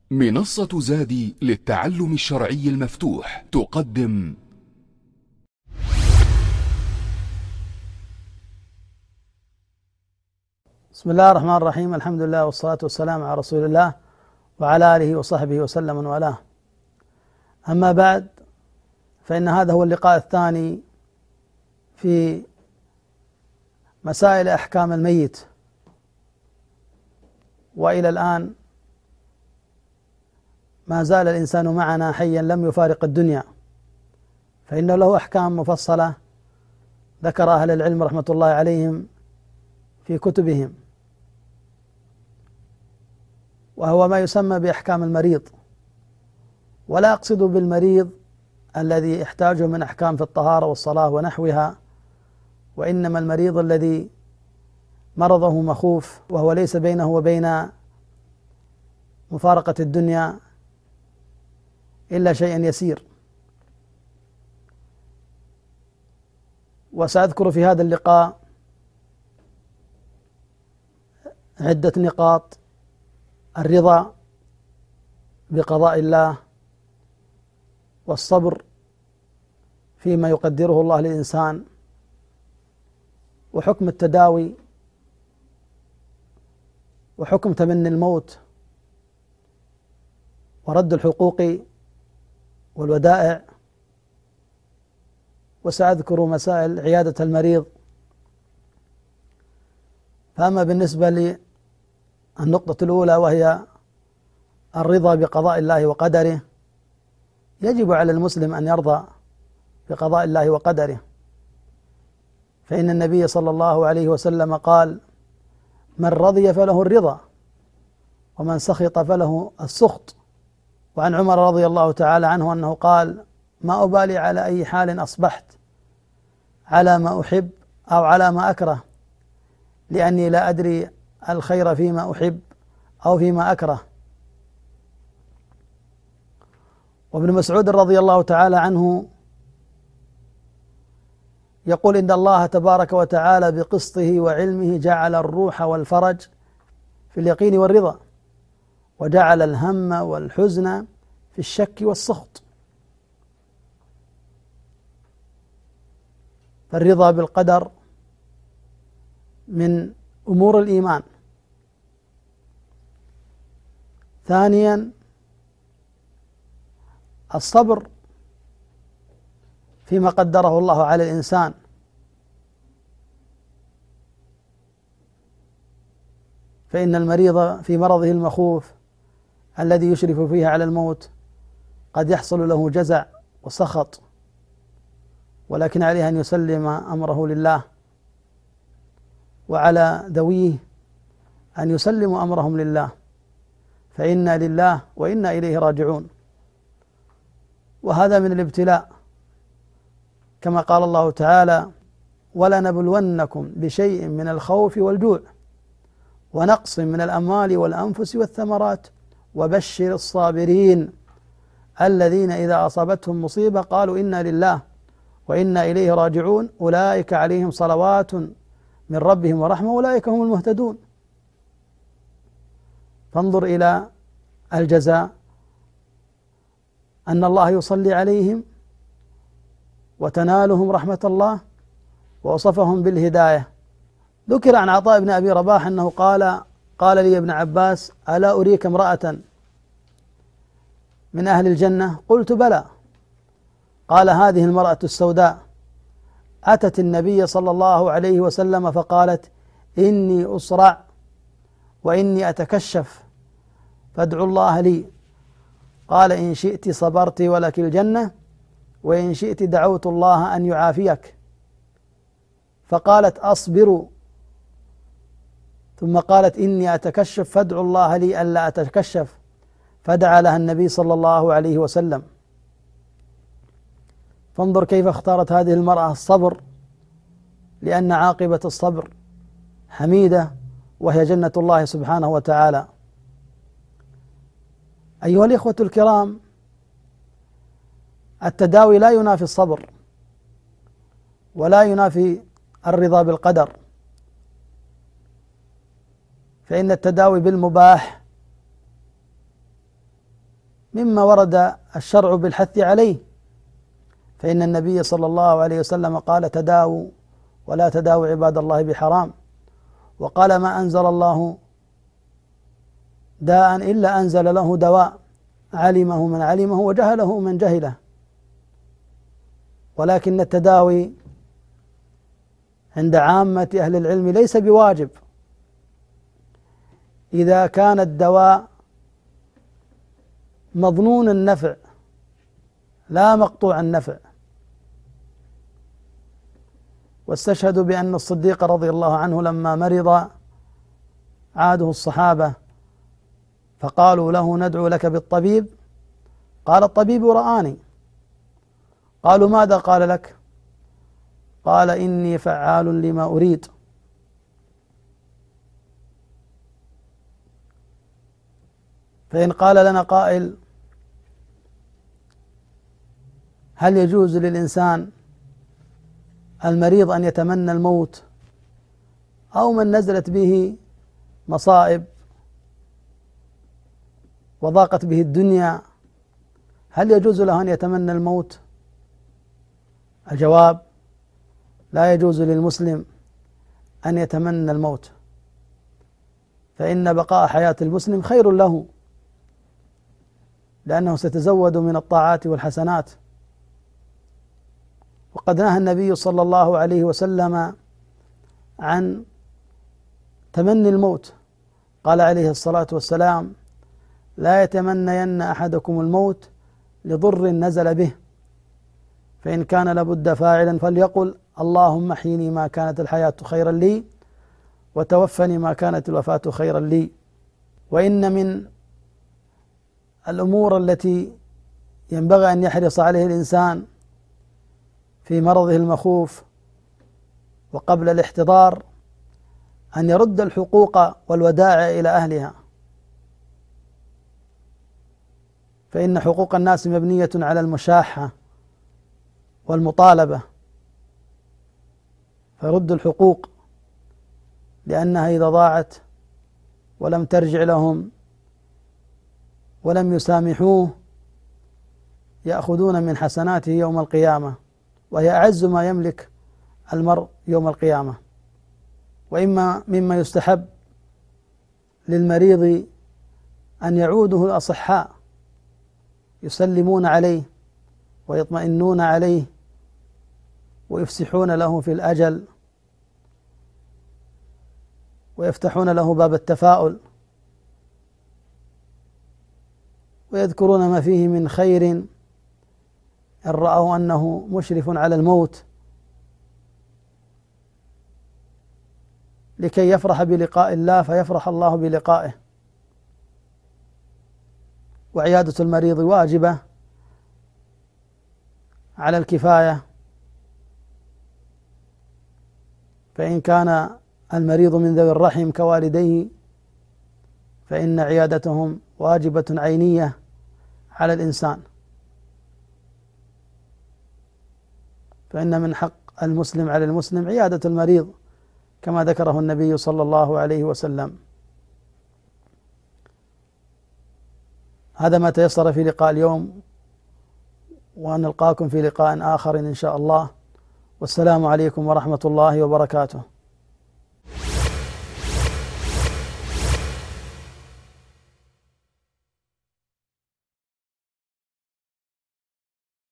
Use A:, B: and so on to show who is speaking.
A: منصة زادي للتعلم الشرعي المفتوح تقدم
B: بسم الله الرحمن الرحيم. الحمد لله والصلاة والسلام على رسول الله وعلى آله وصحبه وسلم من والاه. أما بعد، فإن هذا هو اللقاء الثاني في مسائل أحكام الميت، وإلى الآن ما زال الإنسان معنا حيا لم يفارق الدنيا، فإنه له أحكام مفصلة ذكر أهل العلم رحمة الله عليهم في كتبهم، وهو ما يسمى بأحكام المريض. ولا أقصد بالمريض الذي يحتاجه من أحكام في الطهارة والصلاة ونحوها، وإنما المريض الذي مرضه مخوف وهو ليس بينه وبين مفارقة الدنيا إلا شيء يسير. وسأذكر في هذا اللقاء عدة نقاط: الرضا بقضاء الله، والصبر فيما يقدره الله للإنسان، وحكم التداوي، وحكم تمني الموت، ورد الحقوق والودائع، وسأذكر مسائل عيادة المريض. فأما بالنسبة للنقطة الأولى وهي الرضا بقضاء الله وقدره، يجب على المسلم أن يرضى بقضاء الله وقدره، فإن النبي صلى الله عليه وسلم قال: من رضي فله الرضا، ومن سخط فله السخط. وعن عمر رضي الله تعالى عنه أنه قال: ما أبالي على أي حال أصبحت، على ما أحب أو على ما أكره، لأني لا أدري الخير فيما أحب أو فيما أكره. وابن مسعود رضي الله تعالى عنه يقول: إن الله تبارك وتعالى بقسطه وعلمه جعل الروح والفرج في اليقين والرضا، وجعل الهم والحزن في الشك والسخط. فالرضا بالقدر من أمور الإيمان. ثانيا، الصبر فيما قدره الله على الإنسان، فإن المريض في مرضه المخوف الذي يشرف فيه على الموت قد يحصل له جزع وسخط، ولكن عليه أن يسلم أمره لله، وعلى ذويه أن يسلموا أمرهم لله، فإنا لله وإنا إليه راجعون. وهذا من الابتلاء، كما قال الله تعالى: ولنبلونكم بشيء من الخوف والجوع ونقص من الأموال والأنفس والثمرات وبشر الصابرين الذين إذا أصابتهم مصيبة قالوا إنا لله وإنا إليه راجعون أولئك عليهم صلوات من ربهم ورحمة أولئك هم المهتدون. فانظر إلى الجزاء، أن الله يصلي عليهم وتنالهم رحمة الله، ووصفهم بالهداية. ذكر عن عطاء بن أبي رباح أنه قال لي ابن عباس: ألا أريك امرأة من أهل الجنة؟ قلت: بلى. قال: هذه المرأة السوداء أتت النبي صلى الله عليه وسلم فقالت: إني أصرع وإني أتكشف فادعوا الله لي. قال: إن شئت صبرت ولك الجنة، وإن شئت دعوت الله أن يعافيك. فقالت: أصبر. ثم قالت: إني أتكشف فادعوا الله لي ألا أتكشف، فدعا لها النبي صلى الله عليه وسلم. فانظر كيف اختارت هذه المرأة الصبر، لأن عاقبة الصبر حميدة، وهي جنة الله سبحانه وتعالى. أيها الإخوة الكرام، التداوي لا ينافي الصبر ولا ينافي الرضا بالقدر، فإن التداوي بالمباح مما ورد الشرع بالحث عليه، فإن النبي صلى الله عليه وسلم قال: تداووا ولا تداووا عباد الله بحرام، وقال: ما أنزل الله داء إلا أنزل له دواء، علمه من علمه وجهله من جهله. ولكن التداوي عند عامة أهل العلم ليس بواجب إذا كان الدواء مظنون النفع لا مقطوع النفع. واستشهدوا بأن الصديق رضي الله عنه لما مرض عاده الصحابة فقالوا له: ندعو لك بالطبيب؟ قال: الطبيب رآني. قالوا: ماذا قال لك؟ قال: إني فعال لما أريد. فإن قال لنا قائل: هل يجوز للإنسان المريض أن يتمنى الموت، أو من نزلت به مصائب وضاقت به الدنيا، هل يجوز له أن يتمنى الموت؟ الجواب: لا يجوز للمسلم أن يتمنى الموت، فإن بقاء حياة المسلم خير له، لأنه سيتزود من الطاعات والحسنات. وقد نهى النبي صلى الله عليه وسلم عن تمني الموت، قال عليه الصلاة والسلام: لا يتمنين أحدكم الموت لضر نزل به، فإن كان لابد فاعلا فليقل: اللهم احيني ما كانت الحياة خيرا لي، وتوفني ما كانت الوفاة خيرا لي. وإن من الأمور التي ينبغي أن يحرص عليه الإنسان في مرضه المخوف وقبل الاحتضار أن يرد الحقوق والودائع إلى أهلها، فإن حقوق الناس مبنية على المشاحة والمطالبة، فيرد الحقوق، لأنها إذا ضاعت ولم ترجع لهم ولم يسامحوه يأخذون من حسناته يوم القيامة، وهي أعز ما يملك المرء يوم القيامة. وإما مما يستحب للمريض أن يعوده الأصحاء يسلمون عليه ويطمئنون عليه ويفسحون له في الأجل ويفتحون له باب التفاؤل ويذكرون ما فيه من خير إن رأوا أنه مشرف على الموت، لكي يفرح بلقاء الله فيفرح الله بلقائه. وعيادة المريض واجبة على الكفاية، فإن كان المريض من ذوي الرحم كوالديه فإن عيادتهم واجبة عينية على الإنسان، فإن من حق المسلم على المسلم عيادة المريض كما ذكره النبي صلى الله عليه وسلم. هذا ما تيسر في لقاء اليوم، ونلقاكم في لقاء آخر إن شاء الله، والسلام عليكم ورحمة الله وبركاته.